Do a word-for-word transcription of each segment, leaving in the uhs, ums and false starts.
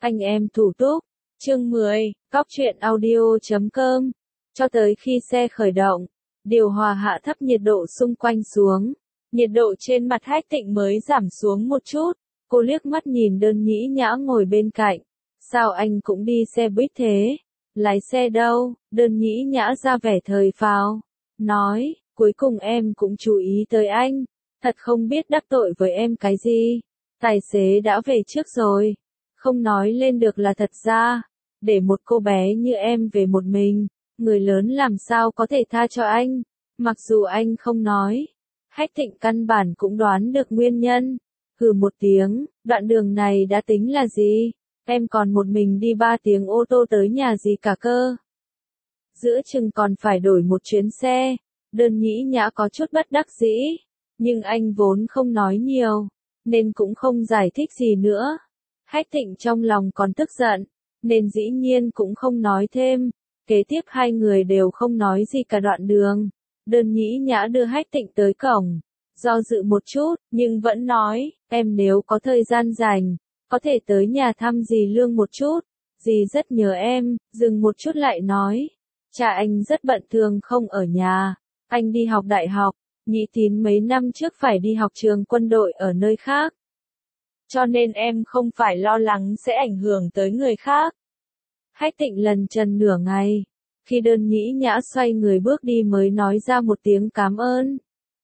Anh em thủ túc. Chương mười, Cóc truyện audio chấm com. Cho tới khi xe khởi động, điều hòa hạ thấp nhiệt độ xung quanh xuống. Nhiệt độ trên mặt Hách Tịnh mới giảm xuống một chút. Cô liếc mắt nhìn Đơn Nhĩ Nhã ngồi bên cạnh. Sao anh cũng đi xe buýt thế? Lái xe đâu? Đơn Nhĩ Nhã ra vẻ thời phào. Nói, cuối cùng em cũng chú ý tới anh. Thật không biết đắc tội với em cái gì. Tài xế đã về trước rồi. Không nói lên được là thật ra. Để một cô bé như em về một mình. Người lớn làm sao có thể tha cho anh. Mặc dù anh không nói. Hách Thịnh căn bản cũng đoán được nguyên nhân. Hừ một tiếng, đoạn đường này đã tính là gì? Em còn một mình đi ba tiếng ô tô tới nhà gì cả cơ. Giữa chừng còn phải đổi một chuyến xe. Đơn Nhĩ Nhã có chút bất đắc dĩ. Nhưng anh vốn không nói nhiều. Nên cũng không giải thích gì nữa. Hách Thịnh trong lòng còn tức giận. Nên dĩ nhiên cũng không nói thêm. Kế tiếp hai người đều không nói gì cả đoạn đường. Đơn Nhĩ Nhã đưa Hách Thịnh tới cổng. Do dự một chút, nhưng vẫn nói, em nếu có thời gian rảnh, có thể tới nhà thăm dì Lương một chút. Dì rất nhớ em, dừng một chút lại nói. Cha anh rất bận thường không ở nhà. Anh đi học đại học, Nhị Tín mấy năm trước phải đi học trường quân đội ở nơi khác. Cho nên em không phải lo lắng sẽ ảnh hưởng tới người khác. Hách Tịnh lần trần nửa ngày. Khi Đơn Nhĩ Nhã xoay người bước đi mới nói ra một tiếng cảm ơn.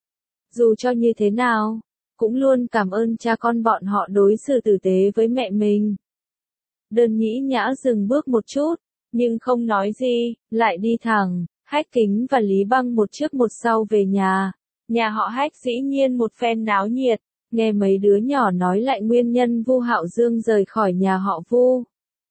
Dù cho như thế nào, cũng luôn cảm ơn cha con bọn họ đối xử tử tế với mẹ mình. Đơn Nhĩ Nhã dừng bước một chút, nhưng không nói gì, lại đi thẳng. Hách Kính và Lý Băng một trước một sau về nhà. Nhà họ Hách dĩ nhiên một phen náo nhiệt. Nghe mấy đứa nhỏ nói lại nguyên nhân Vu Hạo Dương rời khỏi nhà họ Vu.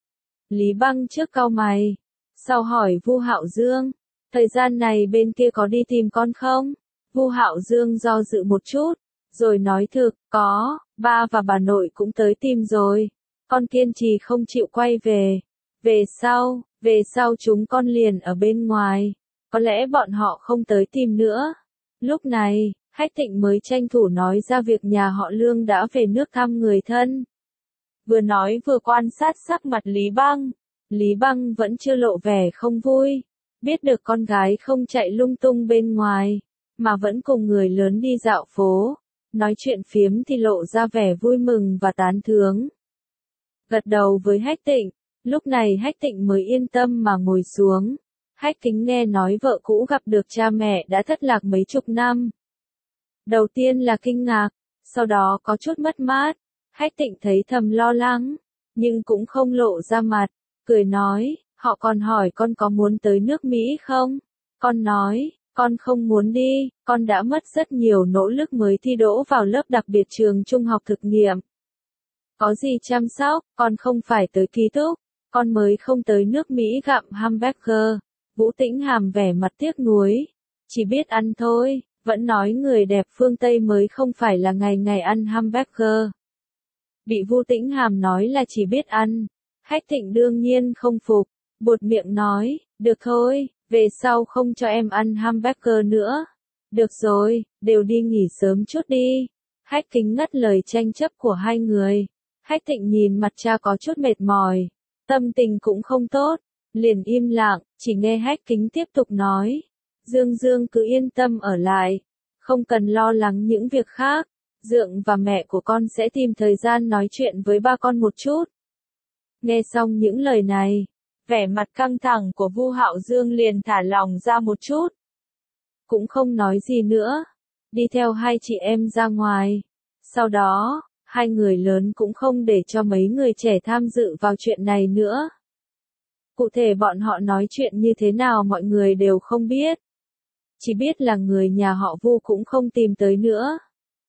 Lý Băng trước cau mày, sau hỏi Vu Hạo Dương, thời gian này bên kia có đi tìm con không? Vu Hạo Dương do dự một chút, rồi nói thực, có, ba và bà nội cũng tới tìm rồi. Con kiên trì không chịu quay về. Về sau, về sau chúng con liền ở bên ngoài. Có lẽ bọn họ không tới tìm nữa. Lúc này, Hách Thịnh mới tranh thủ nói ra việc nhà họ Lương đã về nước thăm người thân. Vừa nói vừa quan sát sắc mặt Lý Băng. Lý Băng vẫn chưa lộ vẻ không vui. Biết được con gái không chạy lung tung bên ngoài, mà vẫn cùng người lớn đi dạo phố. Nói chuyện phiếm thì lộ ra vẻ vui mừng và tán thướng. Gật đầu với Hách Tịnh. Lúc này Hách Tịnh mới yên tâm mà ngồi xuống. Hách Kính nghe nói vợ cũ gặp được cha mẹ đã thất lạc mấy chục năm. Đầu tiên là kinh ngạc, sau đó có chút mất mát. Hách Tịnh thấy thầm lo lắng, nhưng cũng không lộ ra mặt, cười nói, họ còn hỏi con có muốn tới nước Mỹ không? Con nói, con không muốn đi, con đã mất rất nhiều nỗ lực mới thi đỗ vào lớp đặc biệt trường trung học thực nghiệm. Có gì chăm sóc, con không phải tới ký túc, con mới không tới nước Mỹ gặm hamburger. Vũ Tĩnh Hàm vẻ mặt tiếc nuối, chỉ biết ăn thôi, vẫn nói người đẹp phương Tây mới không phải là ngày ngày ăn hamburger. Bị Vũ Tĩnh Hàm nói là chỉ biết ăn, Hách Thịnh đương nhiên không phục, buột miệng nói, được thôi, về sau không cho em ăn hamburger nữa. Được rồi, đều đi nghỉ sớm chút đi. Hách Kính ngắt lời tranh chấp của hai người. Hách Thịnh nhìn mặt cha có chút mệt mỏi, tâm tình cũng không tốt, liền im lặng, chỉ nghe Hách Kính tiếp tục nói. Dương Dương cứ yên tâm ở lại, không cần lo lắng những việc khác. Dượng và mẹ của con sẽ tìm thời gian nói chuyện với ba con một chút. Nghe xong những lời này, vẻ mặt căng thẳng của Vu Hạo Dương liền thả lỏng ra một chút. Cũng không nói gì nữa, đi theo hai chị em ra ngoài. Sau đó, hai người lớn cũng không để cho mấy người trẻ tham dự vào chuyện này nữa. Cụ thể bọn họ nói chuyện như thế nào mọi người đều không biết. Chỉ biết là người nhà họ Vu cũng không tìm tới nữa.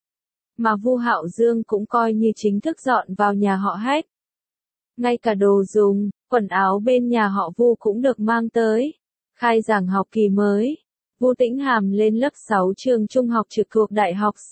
Mà Vu Hạo Dương cũng coi như chính thức dọn vào nhà họ Hách. Ngay cả đồ dùng, quần áo bên nhà họ Vu cũng được mang tới. Khai giảng học kỳ mới, Vũ Tĩnh Hàm lên lớp sáu trường trung học trực thuộc Đại học C.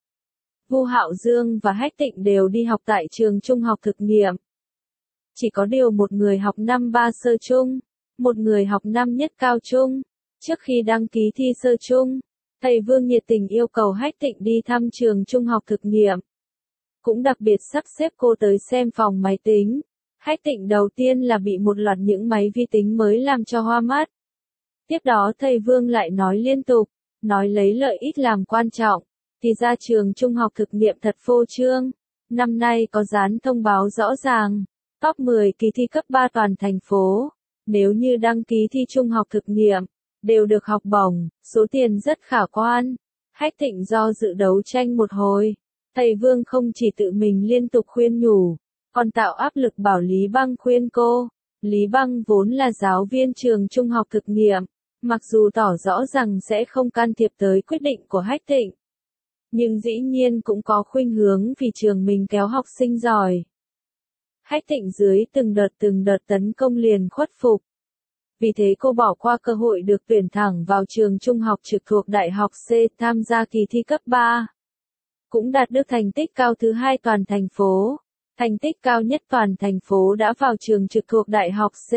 Vu Hạo Dương và Hách Tịnh đều đi học tại trường trung học thực nghiệm. Chỉ có điều một người học năm ba sơ trung, một người học năm nhất cao trung. Trước khi đăng ký thi sơ trung, thầy Vương nhiệt tình yêu cầu Hách Tịnh đi thăm trường trung học thực nghiệm. Cũng đặc biệt sắp xếp cô tới xem phòng máy tính. Hách Tịnh đầu tiên là bị một loạt những máy vi tính mới làm cho hoa mắt. Tiếp đó thầy Vương lại nói liên tục, nói lấy lợi ích làm quan trọng, thì ra trường trung học thực nghiệm thật phô trương. Năm nay có dán thông báo rõ ràng, top mười kỳ thi cấp ba toàn thành phố, nếu như đăng ký thi trung học thực nghiệm, đều được học bổng, số tiền rất khả quan. Hách Tịnh do dự đấu tranh một hồi, thầy Vương không chỉ tự mình liên tục khuyên nhủ, còn tạo áp lực bảo Lý Băng khuyên cô. Lý Băng vốn là giáo viên trường trung học thực nghiệm, mặc dù tỏ rõ rằng sẽ không can thiệp tới quyết định của Hách Tịnh, nhưng dĩ nhiên cũng có khuynh hướng vì trường mình kéo học sinh giỏi. Hách Tịnh dưới từng đợt từng đợt tấn công liền khuất phục. Vì thế cô bỏ qua cơ hội được tuyển thẳng vào trường trung học trực thuộc Đại học C tham gia kỳ thi cấp ba. Cũng đạt được thành tích cao thứ hai toàn thành phố. Thành tích cao nhất toàn thành phố đã vào trường trực thuộc Đại học C.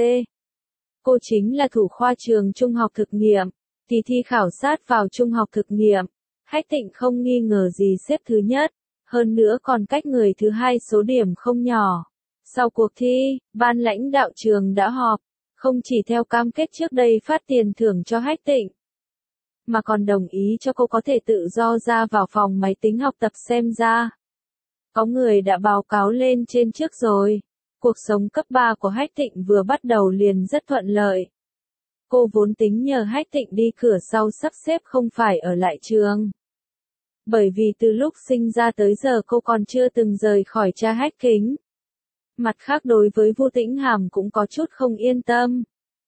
Cô chính là thủ khoa trường trung học thực nghiệm. Kỳ thi khảo sát vào trung học thực nghiệm, Hách Tịnh không nghi ngờ gì xếp thứ nhất, hơn nữa còn cách người thứ hai số điểm không nhỏ. Sau cuộc thi, ban lãnh đạo trường đã họp, không chỉ theo cam kết trước đây phát tiền thưởng cho Hách Tịnh, mà còn đồng ý cho cô có thể tự do ra vào phòng máy tính học tập xem ra. Có người đã báo cáo lên trên trước rồi, cuộc sống cấp ba của Hách Tịnh vừa bắt đầu liền rất thuận lợi. Cô vốn tính nhờ Hách Tịnh đi cửa sau sắp xếp không phải ở lại trường. Bởi vì từ lúc sinh ra tới giờ cô còn chưa từng rời khỏi cha Hách Kính. Mặt khác đối với Vu Tĩnh Hàm cũng có chút không yên tâm.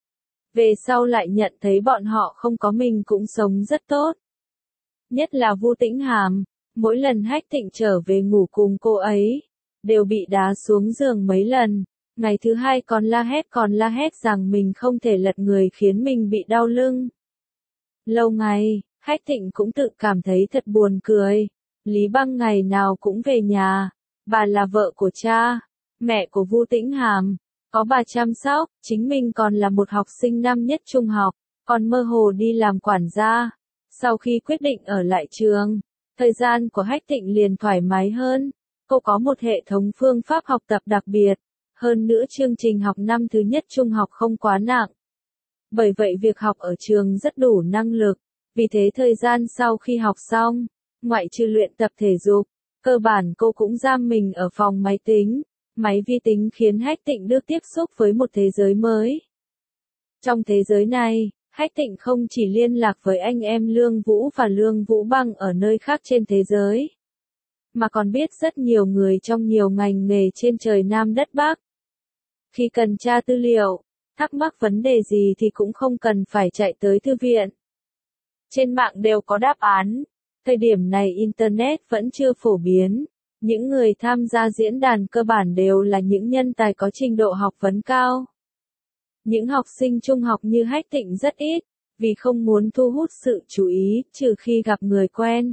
Về sau lại nhận thấy bọn họ không có mình cũng sống rất tốt. Nhất là Vu Tĩnh Hàm, mỗi lần Hách Tịnh trở về ngủ cùng cô ấy, đều bị đá xuống giường mấy lần. Ngày thứ hai còn la hét còn la hét rằng mình không thể lật người khiến mình bị đau lưng. Lâu ngày, Hách Tịnh cũng tự cảm thấy thật buồn cười. Lý Băng ngày nào cũng về nhà, bà là vợ của cha, mẹ của Vu Tĩnh Hàm, có bà chăm sóc, chính mình còn là một học sinh năm nhất trung học, còn mơ hồ đi làm quản gia. Sau khi quyết định ở lại trường, thời gian của Hách Tịnh liền thoải mái hơn, cô có một hệ thống phương pháp học tập đặc biệt. Hơn nữa chương trình học năm thứ nhất trung học không quá nặng. Bởi vậy việc học ở trường rất đủ năng lực. Vì thế thời gian sau khi học xong, ngoại trừ luyện tập thể dục, cơ bản cô cũng giam mình ở phòng máy tính. Máy vi tính khiến Hách Tịnh được tiếp xúc với một thế giới mới. Trong thế giới này, Hách Tịnh không chỉ liên lạc với anh em Lương Vũ và Lương Vũ Băng ở nơi khác trên thế giới, mà còn biết rất nhiều người trong nhiều ngành nghề trên trời Nam đất Bắc. Khi cần tra tư liệu, thắc mắc vấn đề gì thì cũng không cần phải chạy tới thư viện. Trên mạng đều có đáp án. Thời điểm này Internet vẫn chưa phổ biến. Những người tham gia diễn đàn cơ bản đều là những nhân tài có trình độ học vấn cao. Những học sinh trung học như Hách Tịnh rất ít, vì không muốn thu hút sự chú ý, trừ khi gặp người quen.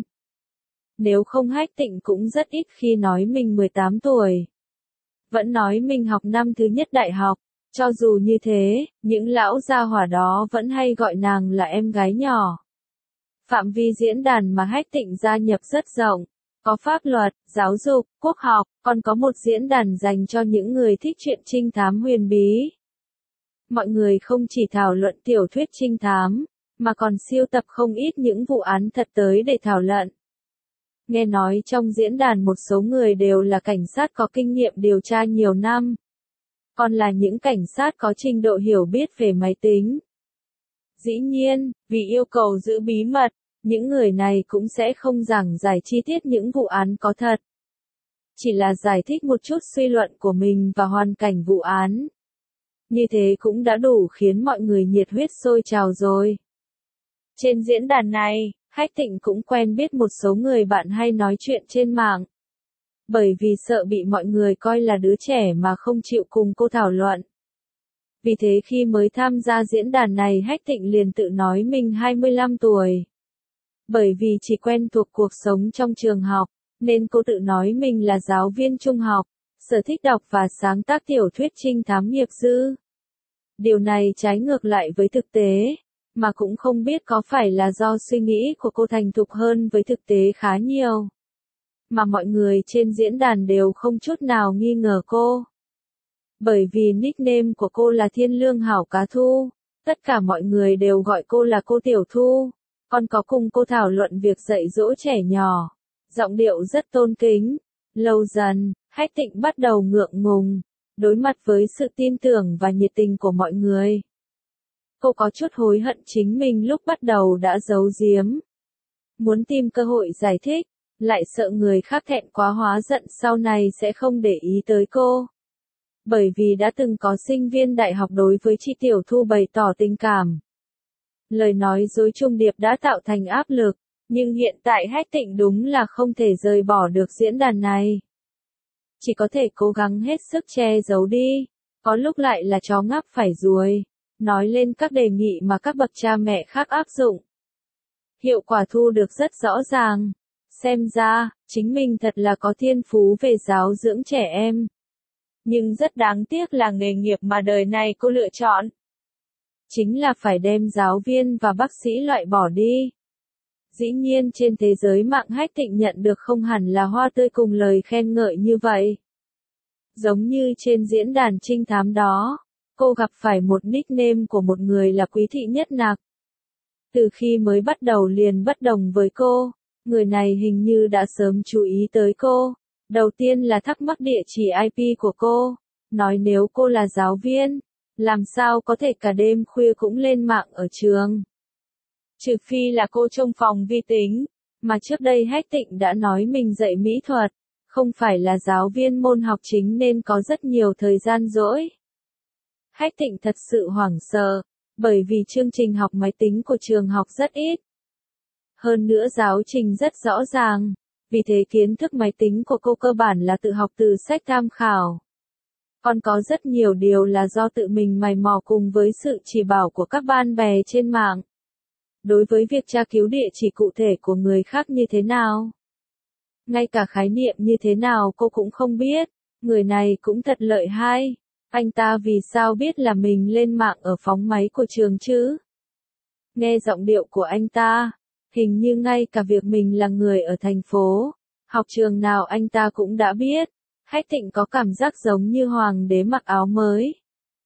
Nếu không Hách Tịnh cũng rất ít khi nói mình mười tám tuổi. Vẫn nói mình học năm thứ nhất đại học, cho dù như thế, những lão gia hỏa đó vẫn hay gọi nàng là em gái nhỏ. Phạm vi diễn đàn mà Hách Tịnh gia nhập rất rộng, có pháp luật, giáo dục, quốc học, còn có một diễn đàn dành cho những người thích truyện trinh thám huyền bí. Mọi người không chỉ thảo luận tiểu thuyết trinh thám, mà còn siêu tập không ít những vụ án thật tới để thảo luận. Nghe nói trong diễn đàn một số người đều là cảnh sát có kinh nghiệm điều tra nhiều năm, còn là những cảnh sát có trình độ hiểu biết về máy tính. Dĩ nhiên, vì yêu cầu giữ bí mật, những người này cũng sẽ không giảng giải chi tiết những vụ án có thật. Chỉ là giải thích một chút suy luận của mình và hoàn cảnh vụ án. Như thế cũng đã đủ khiến mọi người nhiệt huyết sôi trào rồi. Trên diễn đàn này, Hách Tịnh cũng quen biết một số người bạn hay nói chuyện trên mạng. Bởi vì sợ bị mọi người coi là đứa trẻ mà không chịu cùng cô thảo luận. Vì thế khi mới tham gia diễn đàn này Hách Tịnh liền tự nói mình hai mươi lăm tuổi. Bởi vì chỉ quen thuộc cuộc sống trong trường học, nên cô tự nói mình là giáo viên trung học, sở thích đọc và sáng tác tiểu thuyết trinh thám nghiệp dư. Điều này trái ngược lại với thực tế, mà cũng không biết có phải là do suy nghĩ của cô thành thục hơn với thực tế khá nhiều. Mà mọi người trên diễn đàn đều không chút nào nghi ngờ cô. Bởi vì nickname của cô là Thiên Lương Hảo Cá Thu, tất cả mọi người đều gọi cô là cô Tiểu Thu. Còn có cùng cô thảo luận việc dạy dỗ trẻ nhỏ, giọng điệu rất tôn kính. Lâu dần, Hách Tịnh bắt đầu ngượng ngùng, đối mặt với sự tin tưởng và nhiệt tình của mọi người. Cô có chút hối hận chính mình lúc bắt đầu đã giấu giếm. Muốn tìm cơ hội giải thích, lại sợ người khác thẹn quá hóa giận sau này sẽ không để ý tới cô. Bởi vì đã từng có sinh viên đại học đối với chị Tiểu Thu bày tỏ tình cảm. Lời nói dối trung điệp đã tạo thành áp lực, nhưng hiện tại Hách Tịnh đúng là không thể rời bỏ được diễn đàn này. Chỉ có thể cố gắng hết sức che giấu đi, có lúc lại là chó ngáp phải ruồi, nói lên các đề nghị mà các bậc cha mẹ khác áp dụng. Hiệu quả thu được rất rõ ràng, xem ra, chính mình thật là có thiên phú về giáo dưỡng trẻ em. Nhưng rất đáng tiếc là nghề nghiệp mà đời này cô lựa chọn. Chính là phải đem giáo viên và bác sĩ loại bỏ đi. Dĩ nhiên trên thế giới mạng Hách Tịnh nhận được không hẳn là hoa tươi cùng lời khen ngợi như vậy. Giống như trên diễn đàn trinh thám đó, cô gặp phải một nickname của một người là Quý Thị Nhất Nặc. Từ khi mới bắt đầu liền bất đồng với cô, người này hình như đã sớm chú ý tới cô. Đầu tiên là thắc mắc địa chỉ i pê của cô, nói nếu cô là giáo viên, làm sao có thể cả đêm khuya cũng lên mạng ở trường. Trừ phi là cô trông phòng vi tính, mà trước đây Hách Tịnh đã nói mình dạy mỹ thuật, không phải là giáo viên môn học chính nên có rất nhiều thời gian rỗi. Hách Tịnh thật sự hoảng sợ, bởi vì chương trình học máy tính của trường học rất ít. Hơn nữa giáo trình rất rõ ràng, vì thế kiến thức máy tính của cô cơ bản là tự học từ sách tham khảo. Còn có rất nhiều điều là do tự mình mày mò cùng với sự chỉ bảo của các bạn bè trên mạng. Đối với việc tra cứu địa chỉ cụ thể của người khác như thế nào, ngay cả khái niệm như thế nào cô cũng không biết. Người này cũng thật lợi hại. Anh ta vì sao biết là mình lên mạng ở phóng máy của trường chứ? Nghe giọng điệu của anh ta, hình như ngay cả việc mình là người ở thành phố, học trường nào anh ta cũng đã biết. Hách Tịnh có cảm giác giống như hoàng đế mặc áo mới.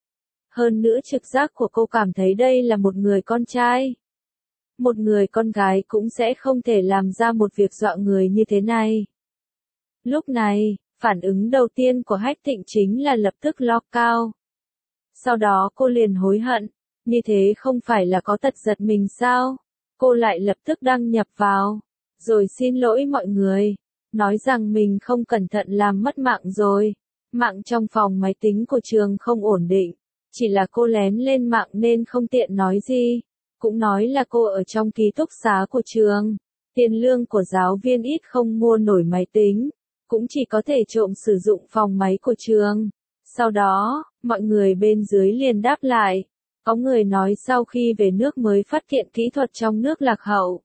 Hơn nữa trực giác của cô cảm thấy đây là một người con trai. Một người con gái cũng sẽ không thể làm ra một việc dọa người như thế này. Lúc này, phản ứng đầu tiên của Hách Tịnh chính là lập tức lock out. Sau đó cô liền hối hận, như thế không phải là có tật giật mình sao? Cô lại lập tức đăng nhập vào, rồi xin lỗi mọi người, nói rằng mình không cẩn thận làm mất mạng rồi. Mạng trong phòng máy tính của trường không ổn định, chỉ là cô lén lên mạng nên không tiện nói gì. Cũng nói là cô ở trong ký túc xá của trường, tiền lương của giáo viên ít không mua nổi máy tính, cũng chỉ có thể trộm sử dụng phòng máy của trường. Sau đó, mọi người bên dưới liền đáp lại. Có người nói sau khi về nước mới phát hiện kỹ thuật trong nước lạc hậu.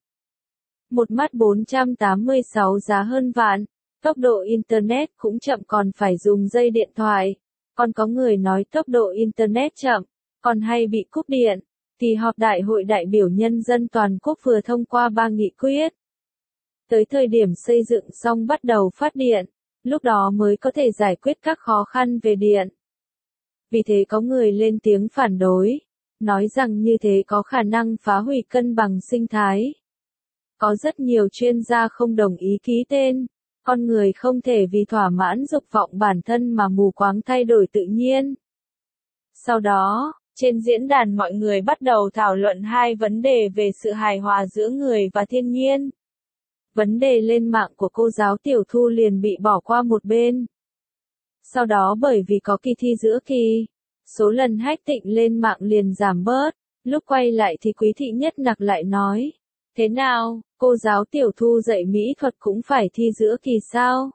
Một mắt bốn trăm tám mươi sáu giá hơn vạn, tốc độ Internet cũng chậm còn phải dùng dây điện thoại. Còn có người nói tốc độ Internet chậm, còn hay bị cúp điện. Kỳ họp Đại hội đại biểu nhân dân toàn quốc vừa thông qua ba nghị quyết. Tới thời điểm xây dựng xong bắt đầu phát điện, lúc đó mới có thể giải quyết các khó khăn về điện. Vì thế có người lên tiếng phản đối, nói rằng như thế có khả năng phá hủy cân bằng sinh thái. Có rất nhiều chuyên gia không đồng ý ký tên, con người không thể vì thỏa mãn dục vọng bản thân mà mù quáng thay đổi tự nhiên. Sau đó, trên diễn đàn mọi người bắt đầu thảo luận hai vấn đề về sự hài hòa giữa người và thiên nhiên. Vấn đề lên mạng của cô giáo Tiểu Thu liền bị bỏ qua một bên. Sau đó bởi vì có kỳ thi giữa kỳ, số lần Hách Tịnh lên mạng liền giảm bớt. Lúc quay lại thì Quý Thị Nhất Nặc lại nói, thế nào, cô giáo Tiểu Thu dạy mỹ thuật cũng phải thi giữa kỳ sao?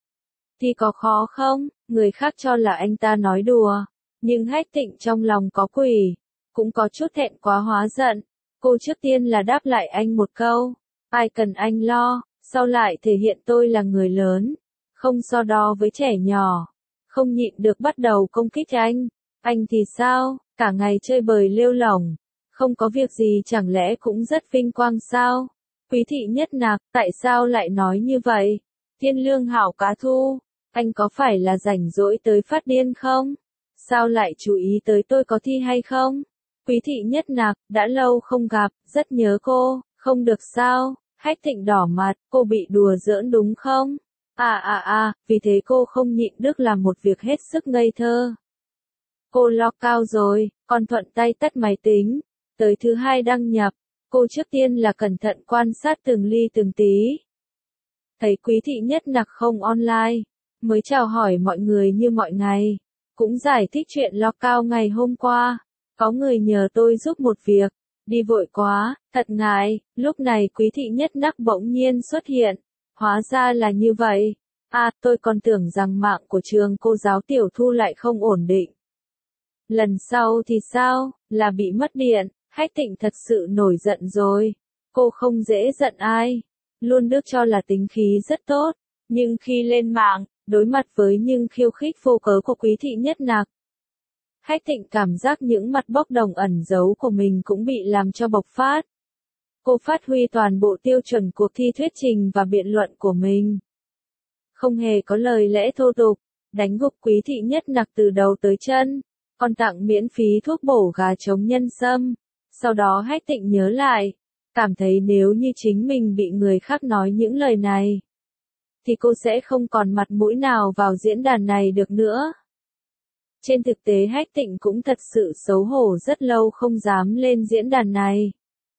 Thi có khó không? Người khác cho là anh ta nói đùa. Nhưng Hách Tịnh trong lòng có quỷ, cũng có chút thẹn quá hóa giận. Cô trước tiên là đáp lại anh một câu, ai cần anh lo, sau lại thể hiện tôi là người lớn, không so đo với trẻ nhỏ. Không nhịn được bắt đầu công kích anh. Anh thì sao, cả ngày chơi bời lêu lỏng, không có việc gì chẳng lẽ cũng rất vinh quang sao? Quý Thị Nhất Nặc, tại sao lại nói như vậy? Thiên Lương Hảo Cá Thu, anh có phải là rảnh rỗi tới phát điên không? sao lại chú ý tới tôi có thi hay không? Quý thị nhất nặc, đã lâu không gặp, rất nhớ cô, không được sao? Hách Thịnh đỏ mặt, cô bị đùa giỡn đúng không? À à à, vì thế cô không nhịn được làm một việc hết sức ngây thơ. Cô lo cao rồi, còn thuận tay tắt máy tính. Tới thứ hai đăng nhập, cô trước tiên là cẩn thận quan sát từng ly từng tí. Thấy Quý thị nhất nặc không online, mới chào hỏi mọi người như mọi ngày. Cũng giải thích chuyện lo cao ngày hôm qua. Có người nhờ tôi giúp một việc. Đi vội quá, thật ngại. Lúc này Quý thị nhất nặc bỗng nhiên xuất hiện. Hóa ra là như vậy. À, tôi còn tưởng rằng mạng của trường cô giáo Tiểu Thu lại không ổn định. Lần sau thì sao, là bị mất điện. Hách Thịnh thật sự nổi giận rồi. Cô không dễ giận ai. Luôn được cho là tính khí rất tốt. Nhưng khi lên mạng, đối mặt với những khiêu khích vô cớ của Quý thị nhất nặc, Hách Thịnh cảm giác những mặt bốc đồng ẩn giấu của mình cũng bị làm cho bộc phát. Cô phát huy toàn bộ tiêu chuẩn cuộc thi thuyết trình và biện luận của mình. Không hề có lời lẽ thô tục, đánh gục Quý thị nhất nặc từ đầu tới chân, còn tặng miễn phí thuốc bổ gà chống nhân sâm. Sau đó Hách Thịnh nhớ lại, cảm thấy nếu như chính mình bị người khác nói những lời này, thì cô sẽ không còn mặt mũi nào vào diễn đàn này được nữa. Trên thực tế Hách Thịnh cũng thật sự xấu hổ rất lâu không dám lên diễn đàn này.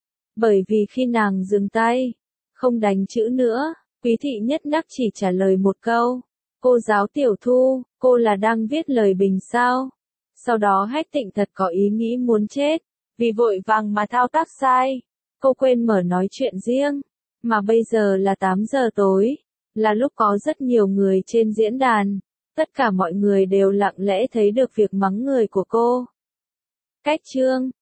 Bởi vì khi nàng dừng tay, không đánh chữ nữa, Quý thị nhất nặc chỉ trả lời một câu. Cô giáo Tiểu Thu, cô là đang viết lời bình sao? Sau đó Hách Thịnh thật có ý nghĩ muốn chết, vì vội vàng mà thao tác sai. Cô quên mở nói chuyện riêng, mà bây giờ là tám giờ tối, là lúc có rất nhiều người trên diễn đàn. Tất cả mọi người đều lặng lẽ thấy được việc mắng người của cô. Cách chương